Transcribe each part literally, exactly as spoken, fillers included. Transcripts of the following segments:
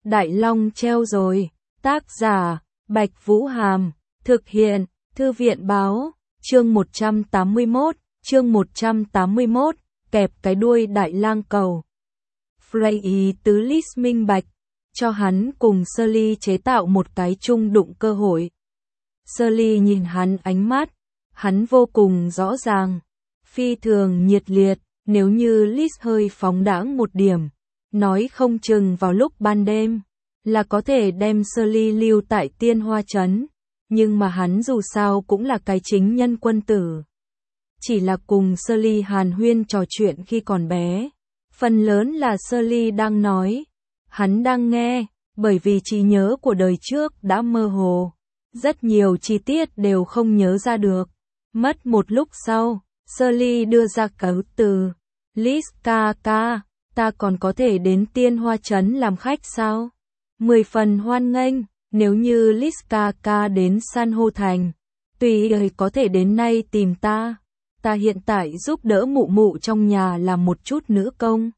Đại Long treo rồi. Tác giả, Bạch Vũ Hàm. Thực hiện, Thư viện Báo. Chương một trăm tám mươi mốt, chương một trăm tám mươi mốt, kẹp cái đuôi Đại Lang cầu. Frey ý tứ Lis minh bạch, cho hắn cùng Sully chế tạo một cái chung đụng cơ hội. Sully nhìn hắn ánh mắt, hắn vô cùng rõ ràng, phi thường nhiệt liệt, nếu như Lis hơi phóng đãng một điểm, nói không chừng vào lúc ban đêm, là có thể đem Sully lưu tại Tiên Hoa Trấn, nhưng mà hắn dù sao cũng là cái chính nhân quân tử. Chỉ là cùng Sully hàn huyên trò chuyện khi còn bé, phần lớn là Sully đang nói, hắn đang nghe, bởi vì trí nhớ của đời trước đã mơ hồ, rất nhiều chi tiết đều không nhớ ra được. Mất một lúc sau, Sully đưa ra cáo từ, Lis ca ca, ta còn có thể đến Tiên Hoa Trấn làm khách sao? Mười phần hoan nghênh, nếu như Lis ca ca đến San hô thành, tùy ấy có thể đến nay tìm ta. Ta hiện tại giúp đỡ mụ mụ trong nhà làm một chút nữ công.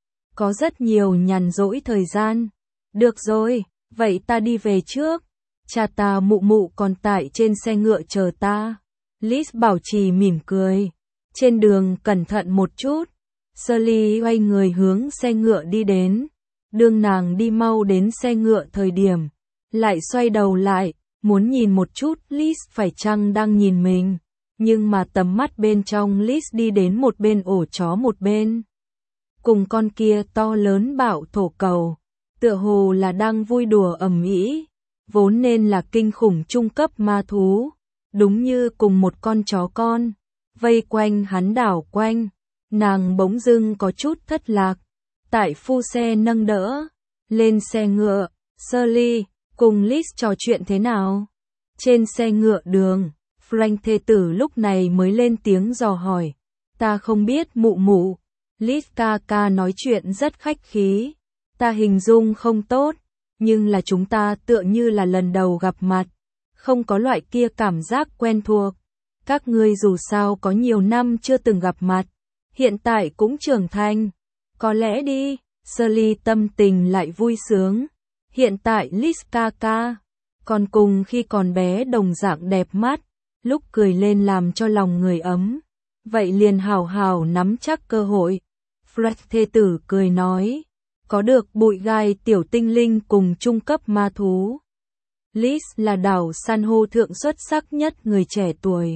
Có rất nhiều nhàn rỗi thời gian. Được rồi, vậy ta đi về trước. Cha ta mụ mụ còn tại trên xe ngựa chờ ta. Lis bảo trì mỉm cười. Trên đường cẩn thận một chút. Sully quay người hướng xe ngựa đi đến. Đương nàng đi mau đến xe ngựa thời điểm, lại xoay đầu lại, muốn nhìn một chút Lis phải chăng đang nhìn mình. Nhưng mà tầm mắt bên trong Lis đi đến một bên ổ chó một bên. Cùng con kia to lớn bạo thổ cầu, tựa hồ là đang vui đùa ầm ĩ, vốn nên là kinh khủng trung cấp ma thú, đúng như cùng một con chó con, vây quanh hắn đảo quanh. Nàng bỗng dưng có chút thất lạc, tại phu xe nâng đỡ, lên xe ngựa, Sully, cùng Lis trò chuyện thế nào? Trên xe ngựa đường, Frank thê tử lúc này mới lên tiếng dò hỏi, ta không biết mụ mụ. Lis ca ca nói chuyện rất khách khí, ta hình dung không tốt, nhưng là chúng ta tựa như là lần đầu gặp mặt, không có loại kia cảm giác quen thuộc. Các ngươi dù sao có nhiều năm chưa từng gặp mặt, hiện tại cũng trưởng thành, có lẽ đi. Sully tâm tình lại vui sướng, hiện tại Lis ca ca, còn cùng khi còn bé đồng dạng đẹp mắt, lúc cười lên làm cho lòng người ấm, vậy liền hào hào nắm chắc cơ hội. Fred thê tử cười nói, có được bụi gai tiểu tinh linh cùng trung cấp ma thú. Lis là đảo san hô thượng xuất sắc nhất người trẻ tuổi.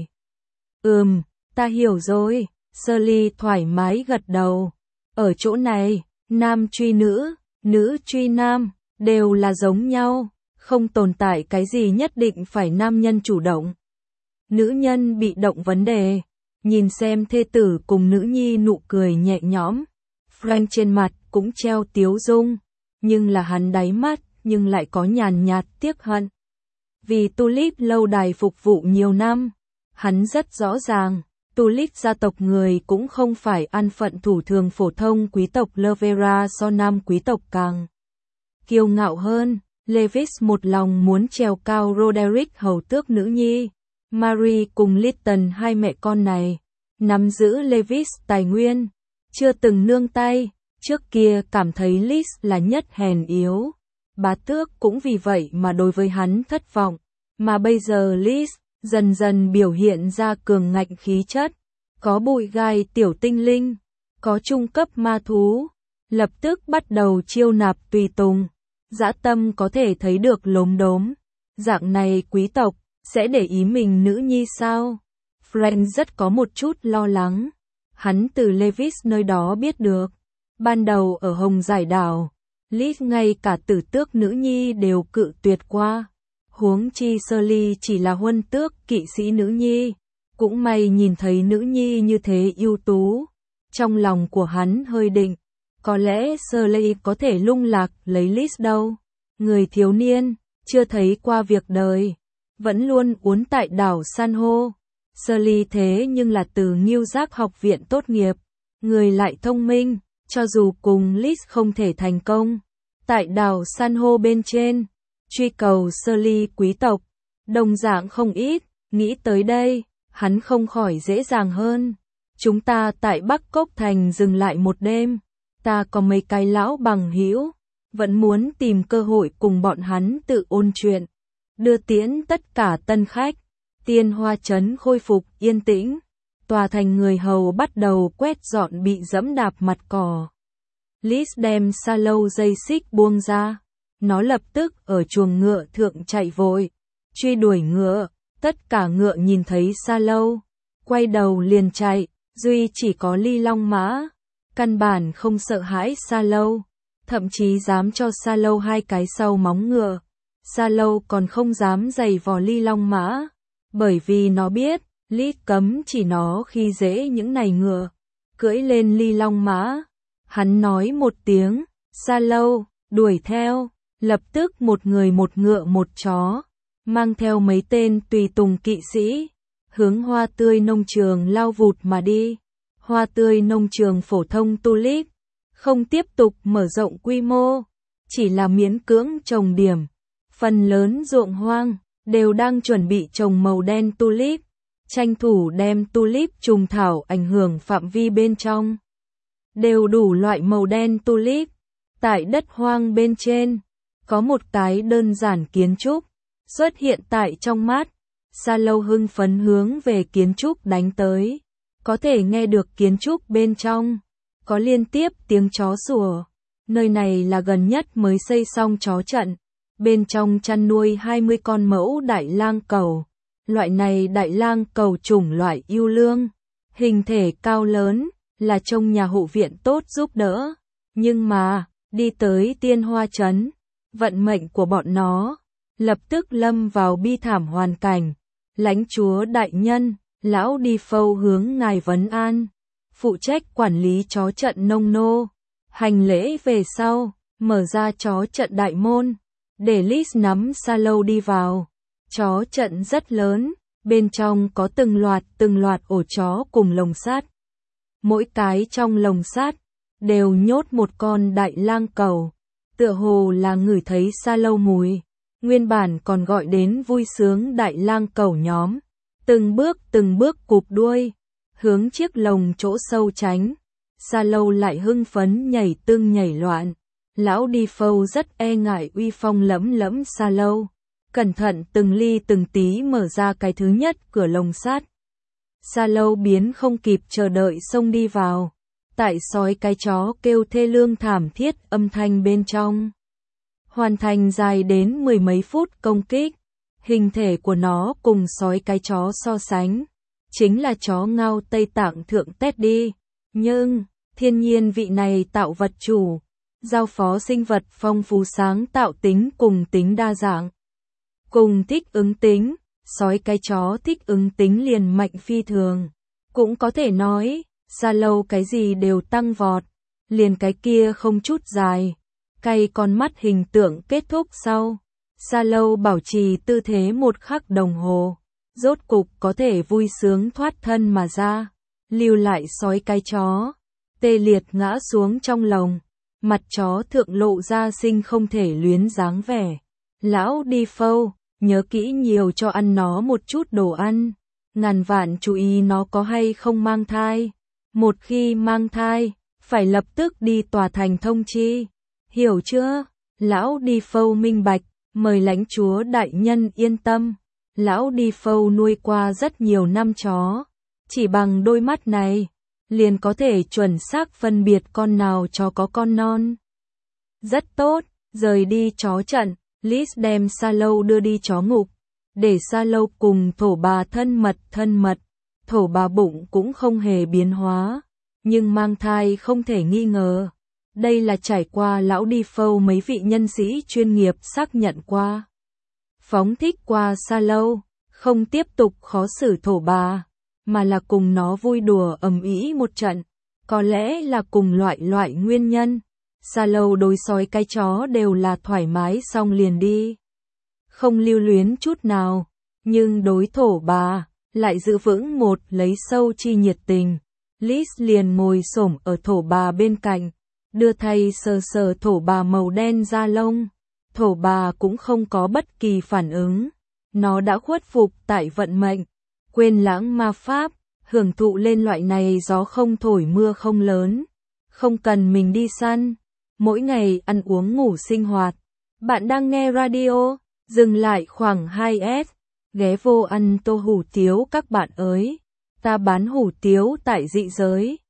Ừm, ta hiểu rồi, Sully thoải mái gật đầu. Ở chỗ này, nam truy nữ, nữ truy nam, đều là giống nhau, không tồn tại cái gì nhất định phải nam nhân chủ động. Nữ nhân bị động vấn đề. Nhìn xem thê tử cùng nữ nhi nụ cười nhẹ nhõm, Frank trên mặt cũng treo tiếu dung, nhưng là hắn đáy mắt nhưng lại có nhàn nhạt tiếc hận. Vì Tulip lâu đài phục vụ nhiều năm, hắn rất rõ ràng, Tulip gia tộc người cũng không phải ăn phận thủ thường phổ thông quý tộc Lovera, so nam quý tộc càng kiêu ngạo hơn. Levis một lòng muốn trèo cao Roderick hầu tước nữ nhi. Marie cùng Lytton hai mẹ con này, nắm giữ Levis tài nguyên, chưa từng nương tay, trước kia cảm thấy Lis là nhất hèn yếu. Bá tước cũng vì vậy mà đối với hắn thất vọng, mà bây giờ Lis dần dần biểu hiện ra cường ngạnh khí chất, có bụi gai tiểu tinh linh, có trung cấp ma thú, lập tức bắt đầu chiêu nạp tùy tùng, dã tâm có thể thấy được lốm đốm, dạng này quý tộc sẽ để ý mình nữ nhi sao? Frank rất có một chút lo lắng. Hắn từ Levis nơi đó biết được. Ban đầu ở Hồng Giải Đảo, Lis ngay cả tử tước nữ nhi đều cự tuyệt qua. Huống chi Sully chỉ là huân tước kỵ sĩ nữ nhi. Cũng may nhìn thấy nữ nhi như thế ưu tú. Trong lòng của hắn hơi định. Có lẽ Sully có thể lung lạc lấy Lis đâu. Người thiếu niên, chưa thấy qua việc đời, vẫn luôn uốn tại đảo san hô. Sully thế nhưng là từ New York học viện tốt nghiệp, người lại thông minh, cho dù cùng Lis không thể thành công. Tại đảo san hô bên trên, truy cầu Sully quý tộc, đồng dạng không ít, nghĩ tới đây, hắn không khỏi dễ dàng hơn. Chúng ta tại Bắc Cốc Thành dừng lại một đêm, ta có mấy cái lão bằng hữu, vẫn muốn tìm cơ hội cùng bọn hắn tự ôn chuyện, đưa tiễn tất cả tân khách. Tiên Hoa Trấn khôi phục yên tĩnh, tòa thành người hầu bắt đầu quét dọn bị dẫm đạp mặt cỏ. Liz đem sa lâu dây xích buông ra, nó lập tức ở chuồng ngựa thượng chạy vội, truy đuổi ngựa, tất cả ngựa nhìn thấy sa lâu, quay đầu liền chạy, duy chỉ có Ly Long Mã, căn bản không sợ hãi sa lâu, thậm chí dám cho sa lâu hai cái sau móng ngựa. Sa lâu còn không dám giày vò Ly Long Mã, bởi vì nó biết, Liz cấm chỉ nó khi dễ những này ngựa. Cưỡi lên Ly Long Mã, hắn nói một tiếng, sa lâu, đuổi theo, lập tức một người một ngựa một chó, mang theo mấy tên tùy tùng kỵ sĩ, hướng Hoa Tươi nông trường lao vụt mà đi. Hoa Tươi nông trường phổ thông tulip, không tiếp tục mở rộng quy mô, chỉ là miễn cưỡng trồng điểm. Phần lớn ruộng hoang đều đang chuẩn bị trồng màu đen tulip, tranh thủ đem tulip trùng thảo ảnh hưởng phạm vi bên trong. Đều đủ loại màu đen tulip. Tại đất hoang bên trên, có một cái đơn giản kiến trúc xuất hiện tại trong mắt. Sa lâu hưng phấn hướng về kiến trúc đánh tới, có thể nghe được kiến trúc bên trong có liên tiếp tiếng chó sủa. Nơi này là gần nhất mới xây xong chó trận, bên trong chăn nuôi hai mươi con mẫu đại lang cẩu. Loại này đại lang cẩu chủng loại yêu lương, hình thể cao lớn, là trong nhà hộ viện tốt giúp đỡ. Nhưng mà, đi tới Tiên Hoa Trấn, vận mệnh của bọn nó lập tức lâm vào bi thảm hoàn cảnh. Lãnh chúa đại nhân, lão đi phâu hướng ngài vấn an, phụ trách quản lý chó trận nông nô. Hành lễ về sau, mở ra chó trận đại môn, để Liz nắm sa lâu đi vào. Chó trận rất lớn, bên trong có từng loạt từng loạt ổ chó cùng lồng sắt. Mỗi cái trong lồng sắt đều nhốt một con đại lang cẩu, tựa hồ là ngửi thấy sa lâu mùi. Nguyên bản còn gọi đến vui sướng đại lang cẩu nhóm, từng bước từng bước cụp đuôi, hướng chiếc lồng chỗ sâu tránh. Sa lâu lại hưng phấn nhảy tưng nhảy loạn. Lão đi phâu rất e ngại uy phong lẫm lẫm sa lâu, cẩn thận từng ly từng tí mở ra cái thứ nhất cửa lồng sắt. Sa lâu biến không kịp chờ đợi xông đi vào, tại sói cái chó kêu thê lương thảm thiết âm thanh bên trong. Hoàn thành dài đến mười mấy phút công kích, hình thể của nó cùng sói cái chó so sánh, chính là chó ngao Tây Tạng thượng Teddy. Nhưng, thiên nhiên vị này tạo vật chủ, giao phó sinh vật phong phú sáng tạo tính cùng tính đa dạng. Cùng thích ứng tính, sói cái chó thích ứng tính liền mạnh phi thường. Cũng có thể nói, sa lâu cái gì đều tăng vọt, liền cái kia không chút dài, cay con mắt hình tượng kết thúc sau. Sa lâu bảo trì tư thế một khắc đồng hồ, rốt cục có thể vui sướng thoát thân mà ra, lưu lại sói cái chó, tê liệt ngã xuống trong lồng, mặt chó thượng lộ ra sinh không thể luyến dáng vẻ. Lão đi phâu, nhớ kỹ nhiều cho ăn nó một chút đồ ăn, ngàn vạn chú ý nó có hay không mang thai. Một khi mang thai, phải lập tức đi tòa thành thông chi, hiểu chưa? Lão đi phâu minh bạch, mời lãnh chúa đại nhân yên tâm. Lão đi phâu nuôi qua rất nhiều năm chó, chỉ bằng đôi mắt này, liền có thể chuẩn xác phân biệt con nào chó có con non. Rất tốt, rời đi chó trận, Liz đem sa lâu đưa đi chó ngục, để sa lâu cùng thổ bà thân mật thân mật. Thổ bà bụng cũng không hề biến hóa, nhưng mang thai không thể nghi ngờ. Đây là trải qua lão đi phâu mấy vị nhân sĩ chuyên nghiệp xác nhận qua. Phóng thích qua sa lâu, không tiếp tục khó xử thổ bà, mà là cùng nó vui đùa ầm ĩ một trận. Có lẽ là cùng loại loại nguyên nhân, sa lâu đối sói cái chó đều là thoải mái xong liền đi, không lưu luyến chút nào, nhưng đối thổ bà lại giữ vững một lấy sâu chi nhiệt tình. Liz liền ngồi xổm ở thổ bà bên cạnh, đưa tay sờ sờ thổ bà màu đen da lông. Thổ bà cũng không có bất kỳ phản ứng, nó đã khuất phục tại vận mệnh, quên lãng ma pháp, hưởng thụ lên loại này gió không thổi mưa không lớn, không cần mình đi săn, mỗi ngày ăn uống ngủ sinh hoạt. Bạn đang nghe radio, dừng lại khoảng hai s, ghé vô ăn tô hủ tiếu các bạn ơi. Ta bán hủ tiếu tại dị giới.